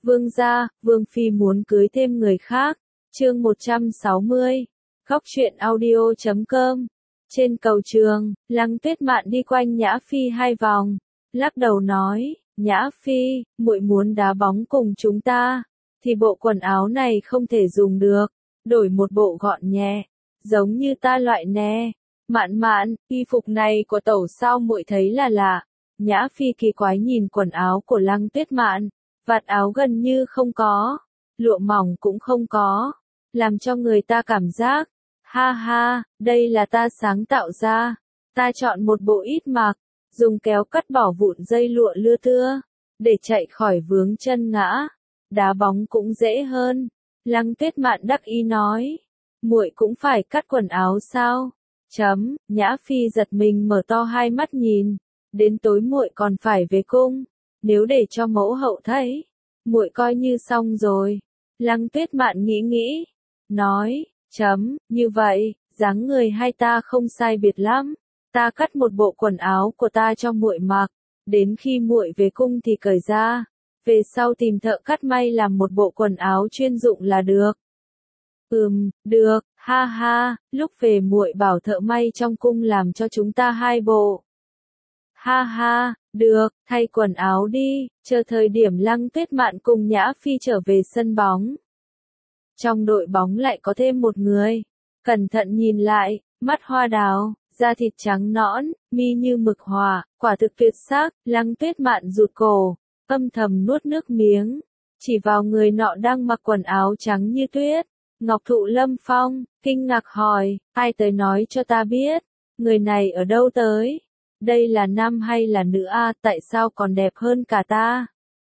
Vương gia, Vương Phi muốn cưới thêm người khác. Chương 160. Góc truyện audio.com. Trên cầu trường, Lăng Tuyết Mạn đi quanh Nhã Phi 2 vòng, lắc đầu nói, Nhã Phi, muội muốn đá bóng cùng chúng ta, thì bộ quần áo này không thể dùng được, đổi một bộ gọn nhẹ, giống như ta loại nè. Mạn Mạn, y phục này của tẩu sao muội thấy là lạ. Nhã Phi kỳ quái nhìn quần áo của Lăng Tuyết Mạn, vạt áo gần như không có, lụa mỏng cũng không có, làm cho người ta cảm giác, ha ha, đây là ta sáng tạo ra, ta chọn một bộ ít mặc, dùng kéo cắt bỏ vụn dây lụa lưa thưa, để chạy khỏi vướng chân ngã, đá bóng cũng dễ hơn. Lăng Tuyết Mạn đắc ý nói, muội cũng phải cắt quần áo sao? Nhã Phi giật mình mở to hai mắt nhìn, đến tối muội còn phải về cung, nếu để cho mẫu hậu thấy, muội coi như xong rồi. Lăng Tuyết Mạn nghĩ nghĩ, nói, như vậy, dáng người hai ta không sai biệt lắm, ta cắt một bộ quần áo của ta cho muội mặc, đến khi muội về cung thì cởi ra, về sau tìm thợ cắt may làm một bộ quần áo chuyên dụng là được. Được, ha ha, lúc về muội bảo thợ may trong cung làm cho chúng ta 2 bộ. Ha ha, được, thay quần áo đi, chờ thời điểm Lăng Tuyết Mạn cùng Nhã Phi trở về sân bóng. Trong đội bóng lại có thêm một người, cẩn thận nhìn lại, mắt hoa đào, da thịt trắng nõn, mi như mực hòa, quả thực tuyệt sắc. Lăng Tuyết Mạn rụt cổ, âm thầm nuốt nước miếng, chỉ vào người nọ đang mặc quần áo trắng như tuyết. Ngọc Thụ Lâm Phong, kinh ngạc hỏi, ai tới nói cho ta biết, người này ở đâu tới? Đây là nam hay là nữ a? Tại sao còn đẹp hơn cả ta?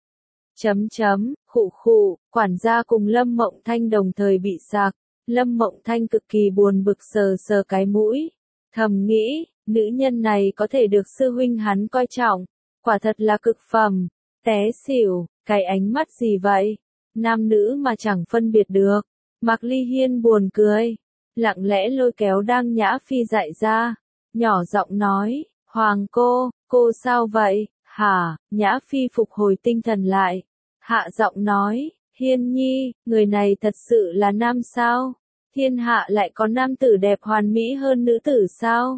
Khụ khụ, quản gia cùng Lâm Mộng Thanh đồng thời bị sặc. Lâm Mộng Thanh cực kỳ buồn bực sờ sờ cái mũi, thầm nghĩ, nữ nhân này có thể được sư huynh hắn coi trọng, quả thật là cực phẩm. Té xỉu, cái ánh mắt gì vậy? Nam nữ mà chẳng phân biệt được. Mạc Ly Hiên buồn cười, lặng lẽ lôi kéo đang Nhã Phi dạy ra, nhỏ giọng nói, Hoàng cô sao vậy, hả? Nhã Phi phục hồi tinh thần lại, hạ giọng nói, Hiên nhi, người này thật sự là nam sao? Thiên hạ lại có nam tử đẹp hoàn mỹ hơn nữ tử sao?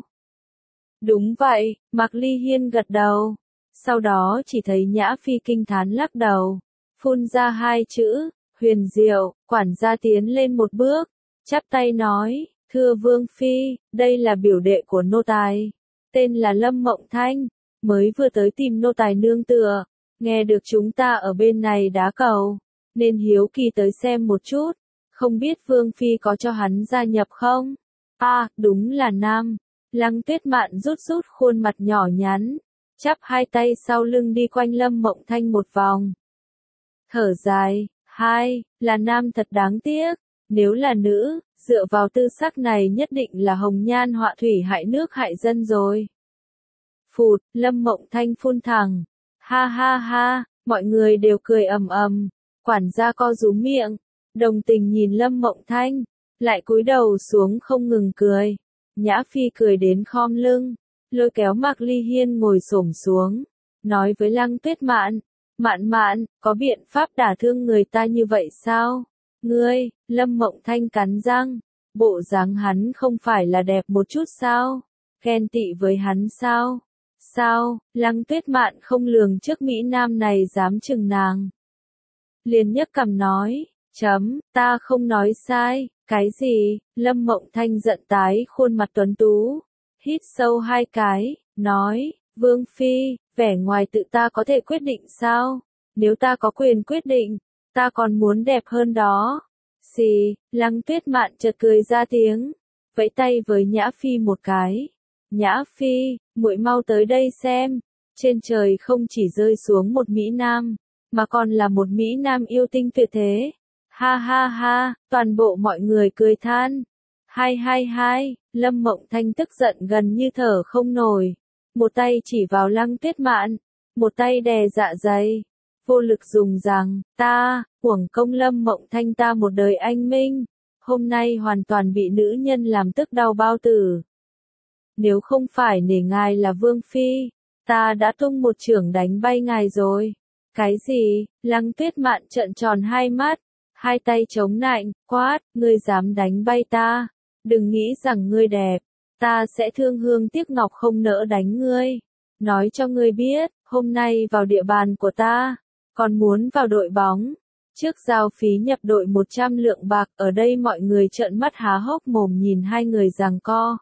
Đúng vậy, Mạc Ly Hiên gật đầu, sau đó chỉ thấy Nhã Phi kinh thán lắc đầu, phun ra 2 chữ. Huyền diệu, quản gia tiến lên một bước, chắp tay nói, thưa Vương Phi, đây là biểu đệ của nô tài, tên là Lâm Mộng Thanh, mới vừa tới tìm nô tài nương tựa, nghe được chúng ta ở bên này đá cầu, nên hiếu kỳ tới xem một chút, không biết Vương Phi có cho hắn gia nhập không? Đúng là nam. Lăng Tuyết Mạn rút khuôn mặt nhỏ nhắn, chắp 2 tay sau lưng đi quanh Lâm Mộng Thanh một vòng. Thở dài. Là nam thật đáng tiếc, nếu là nữ, dựa vào tư sắc này nhất định là hồng nhan họa thủy hại nước hại dân rồi. Phụt, Lâm Mộng Thanh phun thẳng, ha ha ha, mọi người đều cười ầm ầm, quản gia co rúm miệng, đồng tình nhìn Lâm Mộng Thanh, lại cúi đầu xuống không ngừng cười. Nhã Phi cười đến khom lưng, lôi kéo Mạc Ly Hiên ngồi xổm xuống, nói với Lăng Tuyết Mạn, Mạn, có biện pháp đả thương người ta như vậy sao? Ngươi, Lâm Mộng Thanh cắn răng, bộ dáng hắn không phải là đẹp một chút sao? Ghen tị với hắn sao? Sao? Lăng Tuyết Mạn không lường trước Mỹ Nam này dám chừng nàng. Liền nhấc cằm nói, ta không nói sai, cái gì? Lâm Mộng Thanh giận tái khuôn mặt tuấn tú, hít sâu 2 cái, nói, Vương Phi, vẻ ngoài tự ta có thể quyết định sao? Nếu ta có quyền quyết định, ta còn muốn đẹp hơn đó. Lăng Tuyết Mạn chợt cười ra tiếng, vẫy tay với Nhã Phi một cái. Nhã Phi, muội mau tới đây xem, trên trời không chỉ rơi xuống một Mỹ Nam, mà còn là một Mỹ Nam yêu tinh tuyệt thế. Ha ha ha, toàn bộ mọi người cười than. Hai, Lâm Mộng Thanh tức giận gần như thở không nổi. Một tay chỉ vào Lăng Tuyết Mạn, một tay đè dạ dày, vô lực dùng rằng, uổng công Lâm Mộng Thanh ta một đời anh minh, hôm nay hoàn toàn bị nữ nhân làm tức đau bao tử. Nếu không phải nể ngài là Vương Phi, ta đã tung một chưởng đánh bay ngài rồi. Cái gì? Lăng Tuyết Mạn trợn tròn hai mắt, hai tay chống nạnh, quát, ngươi dám đánh bay ta? Đừng nghĩ rằng ngươi đẹp, ta sẽ thương hương tiếc ngọc không nỡ đánh ngươi. Nói cho ngươi biết, hôm nay vào địa bàn của ta, còn muốn vào đội bóng. Trước giao phí nhập đội 100 lượng bạc, ở đây mọi người trợn mắt há hốc mồm nhìn hai người giằng co.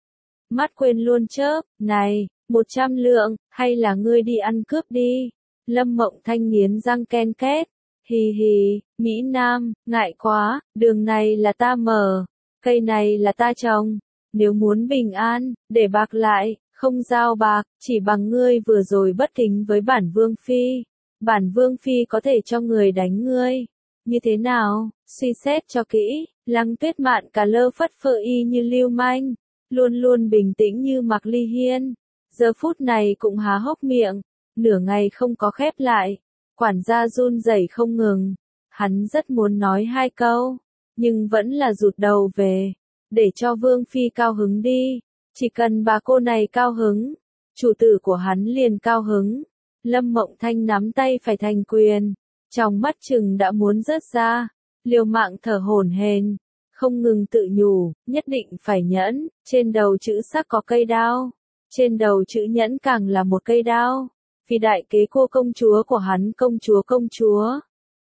Mắt quên luôn chớp, này, 100 lượng, hay là ngươi đi ăn cướp đi. Lâm Mộng Thanh nghiến răng ken két. Hì hì, Mỹ Nam, ngại quá, đường này là ta mở, cây này là ta trồng. Nếu muốn bình an, để bạc lại, không giao bạc, chỉ bằng ngươi vừa rồi bất kính với bản Vương Phi. Bản Vương Phi có thể cho người đánh ngươi. Như thế nào, suy xét cho kỹ, Lăng Tuyết Mạn cả lơ phất phơ y như lưu manh, luôn luôn bình tĩnh như Mạc Ly Hiên. Giờ phút này cũng há hốc miệng, nửa ngày không có khép lại. Quản gia run rẩy không ngừng, hắn rất muốn nói hai câu, nhưng vẫn là rụt đầu về, để cho Vương Phi cao hứng đi, chỉ cần bà cô này cao hứng, chủ tử của hắn liền cao hứng. Lâm Mộng Thanh nắm tay phải thành quyền, trong mắt chừng đã muốn rớt ra, liều mạng thở hổn hển, không ngừng tự nhủ, nhất định phải nhẫn, trên đầu chữ sắc có cây đao, trên đầu chữ nhẫn càng là một cây đao. Vì đại kế cô công chúa của hắn công chúa.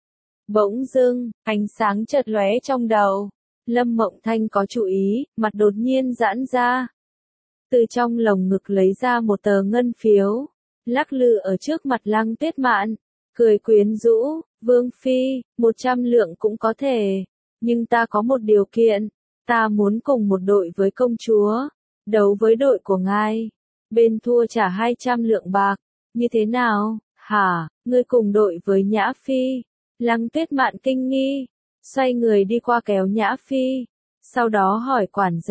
Bỗng dưng, ánh sáng chợt lóe trong đầu. Lâm Mộng Thanh có chú ý, mặt đột nhiên giãn ra. Từ trong lồng ngực lấy ra một tờ ngân phiếu, lắc lư ở trước mặt Lăng Tuyết Mạn, cười quyến rũ, Vương Phi, 100 lượng cũng có thể, nhưng ta có một điều kiện, ta muốn cùng một đội với công chúa, đấu với đội của ngài, bên thua trả 200 lượng bạc. Như thế nào, hả, ngươi cùng đội với Nhã Phi? Lăng Tuyết Mạn kinh nghi, xoay người đi qua kéo Nhã Phi, sau đó hỏi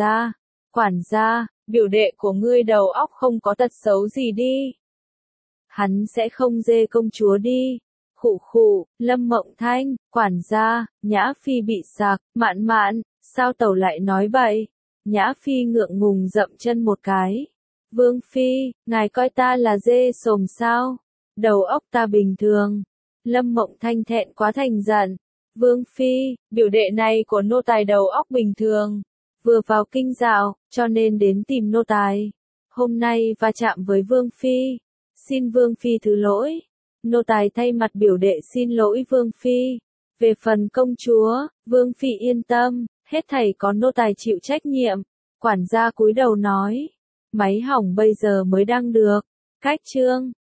quản gia, biểu đệ của ngươi đầu óc không có tật xấu gì đi. Hắn sẽ không dê công chúa đi. Khụ khụ, Lâm Mộng Thanh, quản gia, Nhã Phi bị sặc, Mạn Mạn, sao tẩu lại nói vậy? Nhã Phi ngượng ngùng dậm chân một cái. Vương Phi, ngài coi ta là dê sồm sao? Đầu óc ta bình thường. Lâm Mộng Thanh thẹn quá thành giận. Vương Phi, biểu đệ này của nô tài đầu óc bình thường. Vừa vào kinh dạo, cho nên đến tìm nô tài. Hôm nay va chạm với Vương Phi. Xin Vương Phi thứ lỗi. Nô tài thay mặt biểu đệ xin lỗi Vương Phi. Về phần công chúa, Vương Phi yên tâm, hết thảy có nô tài chịu trách nhiệm. Quản gia cúi đầu nói. Máy hỏng bây giờ mới đăng được. Cách chương